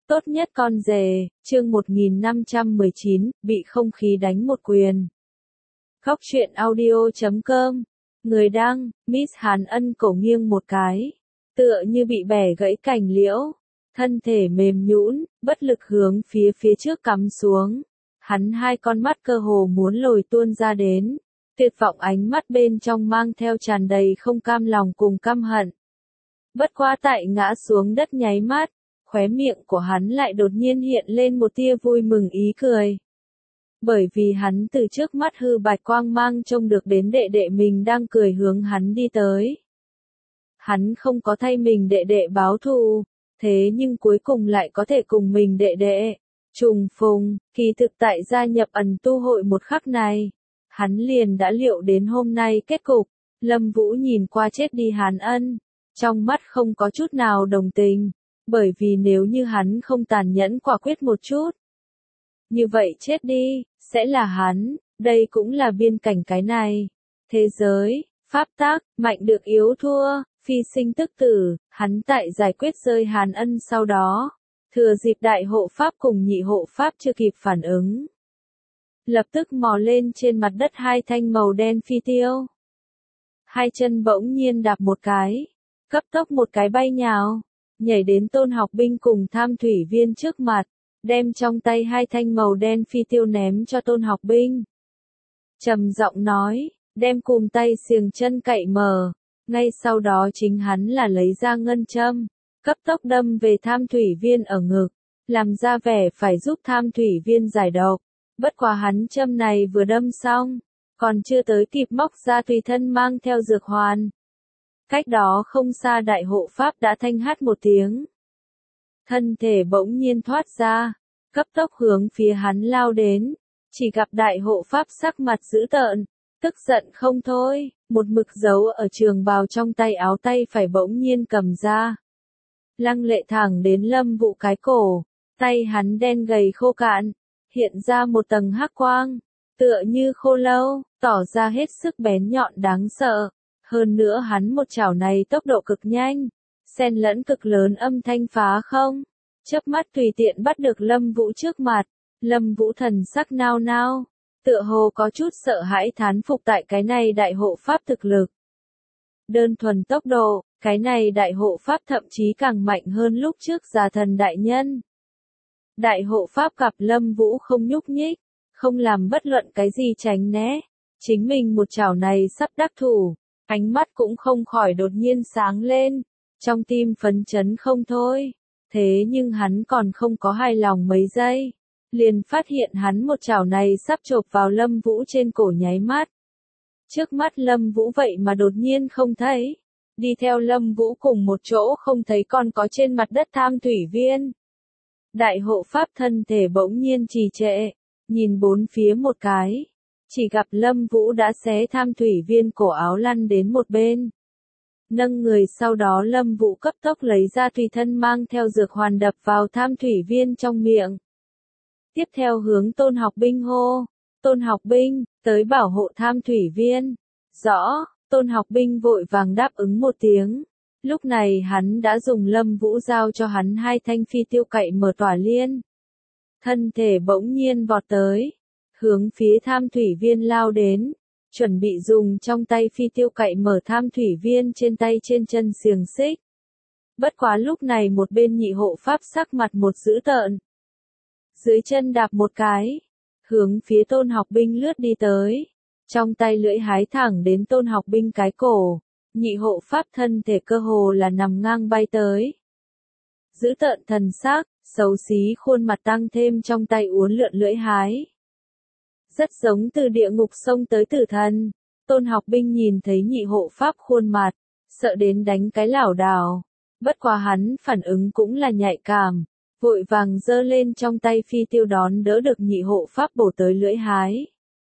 Tốt nhất con rể, chương 1519, bị không khí đánh một quyền. Khóc chuyện audio.com. Người đăng, Miss Hàn Ân cổ nghiêng một cái, tựa như bị bẻ gãy cành liễu, thân thể mềm nhũn, bất lực hướng phía trước cắm xuống. Hắn hai con mắt cơ hồ muốn lồi tuôn ra đến, tuyệt vọng ánh mắt bên trong mang theo tràn đầy không cam lòng cùng căm hận. Bất quá tại ngã xuống đất nháy mắt, khóe miệng của hắn lại đột nhiên hiện lên một tia vui mừng ý cười. Bởi vì hắn từ trước mắt hư bạch quang mang trông được đến đệ đệ mình đang cười hướng hắn đi tới. Hắn không có thay mình đệ đệ báo thù, thế nhưng cuối cùng lại có thể cùng mình đệ đệ trùng phùng. Kỳ thực tại gia nhập ẩn tu hội một khắc này, hắn liền đã liệu đến hôm nay kết cục. Lâm Vũ nhìn qua chết đi Hàn Ân, trong mắt không có chút nào đồng tình, bởi vì nếu như hắn không tàn nhẫn quả quyết một chút, như vậy chết đi sẽ là hắn. Đây cũng là biên cảnh cái này thế giới, pháp tắc, mạnh được yếu thua, phi sinh tức tử. Hắn tại giải quyết rơi Hàn Ân sau đó, thừa dịp đại hộ pháp cùng nhị hộ pháp chưa kịp phản ứng, lập tức mò lên trên mặt đất hai thanh màu đen phi tiêu. Hai chân bỗng nhiên đạp một cái, cấp tốc một cái bay nhào, nhảy đến Tôn Học Binh cùng Tham Thủy Viên trước mặt, đem trong tay hai thanh màu đen phi tiêu ném cho Tôn Học Binh. Trầm giọng nói, đem cùm tay xiềng chân cậy mở. Ngay sau đó chính hắn là lấy ra ngân châm, cấp tốc đâm về Tham Thủy Viên ở ngực, làm ra vẻ phải giúp Tham Thủy Viên giải độc. Bất quá hắn châm này vừa đâm xong, còn chưa tới kịp móc ra tùy thân mang theo dược hoàn. Cách đó không xa đại hộ pháp đã thanh hát một tiếng. Thân thể bỗng nhiên thoát ra, cấp tốc hướng phía hắn lao đến, chỉ gặp đại hộ pháp sắc mặt dữ tợn, tức giận không thôi, một mực giấu ở trường bào trong tay áo tay phải bỗng nhiên cầm ra. Lăng lệ thẳng đến Lâm Vũ cái cổ, tay hắn đen gầy khô cạn, hiện ra một tầng hắc quang, tựa như khô lâu, tỏ ra hết sức bén nhọn đáng sợ. Hơn nữa hắn một chảo này tốc độ cực nhanh, xen lẫn cực lớn âm thanh phá không, chớp mắt tùy tiện bắt được Lâm Vũ trước mặt. Lâm Vũ thần sắc nao nao, tựa hồ có chút sợ hãi thán phục tại cái này đại hộ pháp thực lực. Đơn thuần tốc độ, cái này đại hộ pháp thậm chí càng mạnh hơn lúc trước Già Thần đại nhân. Đại hộ pháp gặp Lâm Vũ không nhúc nhích, không làm bất luận cái gì tránh né, chính mình một chảo này sắp đắc thủ, ánh mắt cũng không khỏi đột nhiên sáng lên, trong tim phấn chấn không thôi. Thế nhưng hắn còn không có hài lòng mấy giây, liền phát hiện hắn một chảo này sắp chộp vào Lâm Vũ trên cổ nháy mắt. Trước mắt Lâm Vũ vậy mà đột nhiên không thấy, đi theo Lâm Vũ cùng một chỗ không thấy còn có trên mặt đất Tham Thủy Viên. Đại hộ pháp thân thể bỗng nhiên trì trệ, nhìn bốn phía một cái, chỉ gặp Lâm Vũ đã xé Tham Thủy Viên cổ áo lăn đến một bên. Nâng người sau đó Lâm Vũ cấp tốc lấy ra tùy thân mang theo dược hoàn đập vào Tham Thủy Viên trong miệng. Tiếp theo hướng Tôn Học Binh hô, Tôn Học Binh, tới bảo hộ Tham Thủy Viên. Rõ, Tôn Học Binh vội vàng đáp ứng một tiếng. Lúc này hắn đã dùng Lâm Vũ giao cho hắn hai thanh phi tiêu cậy mở tỏa liên. Thân thể bỗng nhiên vọt tới, hướng phía Tham Thủy Viên lao đến, chuẩn bị dùng trong tay phi tiêu cậy mở Tham Thủy Viên trên tay trên chân xiềng xích. Bất quá lúc này một bên nhị hộ pháp sắc mặt một dữ tợn, dưới chân đạp một cái, hướng phía Tôn Học Binh lướt đi tới, trong tay lưỡi hái thẳng đến Tôn Học Binh cái cổ. Nhị hộ pháp thân thể cơ hồ là nằm ngang bay tới. Dữ tợn thần sắc, xấu xí khuôn mặt tăng thêm trong tay uốn lượn lưỡi hái. Rất giống từ địa ngục xông tới tử thần. Tôn Học Binh nhìn thấy nhị hộ pháp khuôn mặt, sợ đến đánh cái lảo đảo. Bất quá hắn phản ứng cũng là nhạy cảm, vội vàng giơ lên trong tay phi tiêu đón đỡ được nhị hộ pháp bổ tới lưỡi hái.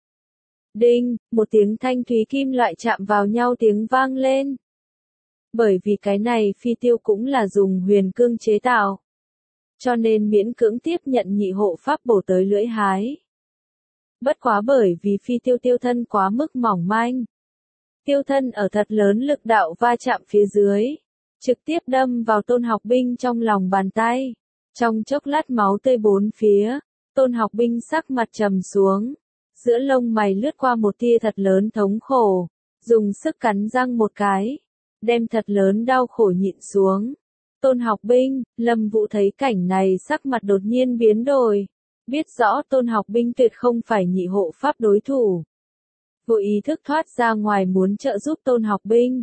Đinh, một tiếng thanh thúy kim loại chạm vào nhau tiếng vang lên. Bởi vì cái này phi tiêu cũng là dùng huyền cương chế tạo, cho nên miễn cưỡng tiếp nhận nhị hộ pháp bổ tới lưỡi hái. Bất quá bởi vì phi tiêu tiêu thân quá mức mỏng manh, tiêu thân ở thật lớn lực đạo va chạm phía dưới, trực tiếp đâm vào Tôn Học Binh trong lòng bàn tay, Trong chốc lát máu tươi bốn phía, Tôn Học Binh sắc mặt trầm xuống, giữa lông mày lướt qua một tia thật lớn thống khổ, dùng sức cắn răng một cái, đem thật lớn đau khổ nhịn xuống. Tôn Học Binh, Lâm Vũ thấy cảnh này sắc mặt đột nhiên biến đổi, biết rõ Tôn Học Binh tuyệt không phải nhị hộ pháp đối thủ. Vô ý thức thoát ra ngoài muốn trợ giúp Tôn Học Binh.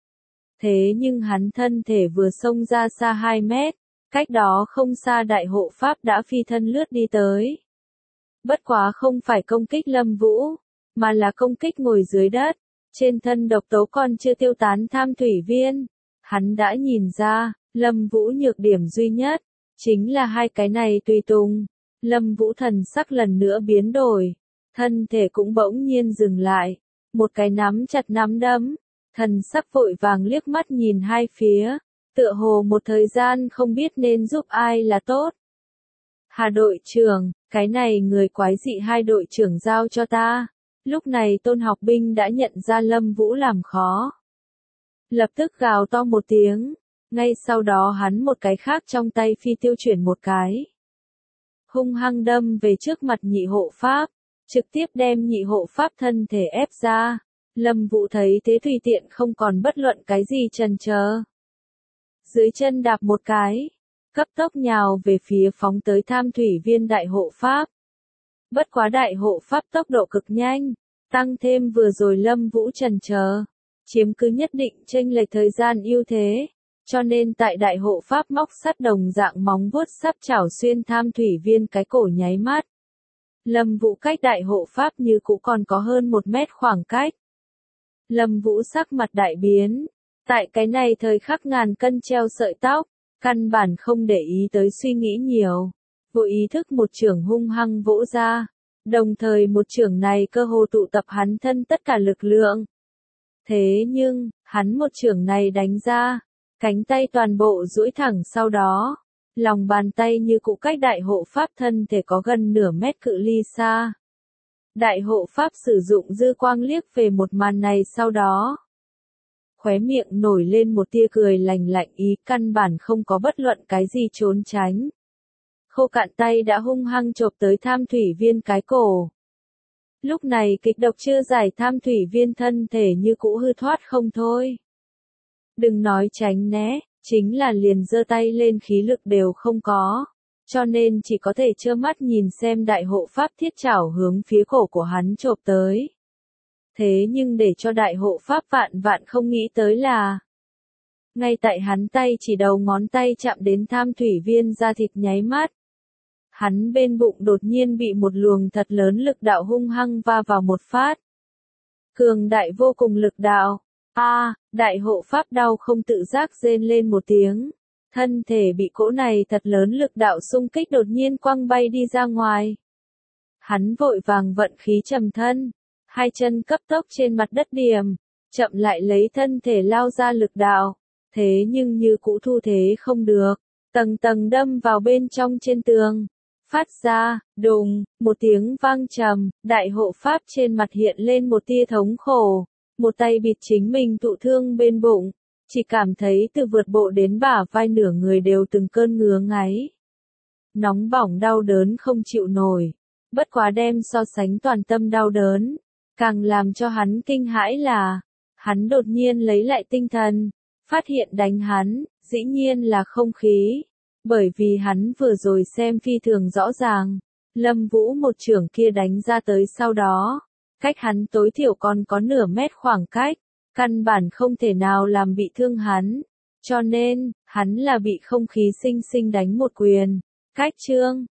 Thế nhưng hắn thân thể vừa xông ra xa 2 mét, cách đó không xa đại hộ pháp đã phi thân lướt đi tới. Bất quá không phải công kích Lâm Vũ, mà là công kích ngồi dưới đất, trên thân độc tố còn chưa tiêu tán tham thủy viên. Hắn đã nhìn ra, Lâm Vũ nhược điểm duy nhất, chính là hai cái này tùy tùng. Lâm Vũ thần sắc lần nữa biến đổi, thân thể cũng bỗng nhiên dừng lại, một cái nắm chặt nắm đấm, thần sắc vội vàng liếc mắt nhìn hai phía, tựa hồ một thời gian không biết nên giúp ai là tốt. Hà đội trưởng, cái này người quái dị hai đội trưởng giao cho ta. Lúc này Tôn Học Binh đã nhận ra Lâm Vũ làm khó. Lập tức gào to một tiếng, ngay sau đó hắn một cái khác trong tay phi tiêu chuyển một cái. Hung hăng đâm về trước mặt nhị hộ pháp, trực tiếp đem nhị hộ pháp thân thể ép ra. Lâm Vũ thấy thế tùy tiện không còn bất luận cái gì chần chờ. Dưới chân đạp một cái, cấp tốc nhào về phía phóng tới tham thủy viên đại hộ pháp. Bất quá đại hộ pháp tốc độ cực nhanh, tăng thêm vừa rồi Lâm Vũ chần chờ, chiếm cứ nhất định chênh lệch thời gian ưu thế, cho nên tại đại hộ pháp móc sắt đồng dạng móng vuốt sắp chảo xuyên tham thủy viên cái cổ nháy mắt. Lâm Vũ cách đại hộ pháp như cũ còn có hơn 1 mét khoảng cách. Lâm Vũ sắc mặt đại biến, tại cái này thời khắc ngàn cân treo sợi tóc, căn bản không để ý tới suy nghĩ nhiều, vô ý thức một chưởng hung hăng vỗ ra, đồng thời một chưởng này cơ hồ tụ tập hắn thân tất cả lực lượng. Thế nhưng, hắn một chưởng này đánh ra, cánh tay toàn bộ duỗi thẳng sau đó, lòng bàn tay như cũ cách đại hộ pháp thân thể có gần nửa mét cự ly xa. Đại hộ pháp sử dụng dư quang liếc về một màn này sau đó. Khóe miệng nổi lên một tia cười lạnh lạnh ý căn bản không có bất luận cái gì trốn tránh. Khô cạn tay đã hung hăng chộp tới tham thủy viên cái cổ. Lúc này kịch độc chưa giải tham thủy viên thân thể như cũ hư thoát không thôi. Đừng nói tránh né, chính là liền giơ tay lên khí lực đều không có. Cho nên chỉ có thể trơ mắt nhìn xem đại hộ pháp thiết chảo hướng phía cổ của hắn chộp tới. Thế nhưng để cho đại hộ pháp vạn vạn không nghĩ tới là, ngay tại hắn tay chỉ đầu ngón tay chạm đến tham thủy viên da thịt nháy mắt, hắn bên bụng đột nhiên bị một luồng thật lớn lực đạo hung hăng va vào một phát. Cường đại vô cùng lực đạo. Đại hộ pháp đau không tự giác rên lên một tiếng. Thân thể bị cỗ này thật lớn lực đạo xung kích đột nhiên quăng bay đi ra ngoài. Hắn vội vàng vận khí trầm thân, hai chân cấp tốc trên mặt đất điểm, chậm lại lấy thân thể lao ra lực đạo. Thế nhưng như cũ thu thế không được, tầng tầng đâm vào bên trong trên tường. Phát ra, đùng, một tiếng vang trầm, đại hộ pháp trên mặt hiện lên một tia thống khổ, một tay bịt chính mình thụ thương bên bụng, chỉ cảm thấy từ vượt bộ đến bả vai nửa người đều từng cơn ngứa ngáy. Nóng bỏng đau đớn không chịu nổi, bất quá đem so sánh toàn tâm đau đớn, càng làm cho hắn kinh hãi là, hắn đột nhiên lấy lại tinh thần, phát hiện đánh hắn, dĩ nhiên là không khí. Bởi vì hắn vừa rồi xem phi thường rõ ràng, Lâm Vũ một chưởng kia đánh ra tới sau đó, cách hắn tối thiểu còn có nửa mét khoảng cách, căn bản không thể nào làm bị thương hắn, cho nên, hắn là bị không khí sinh sinh đánh một quyền. Cách chương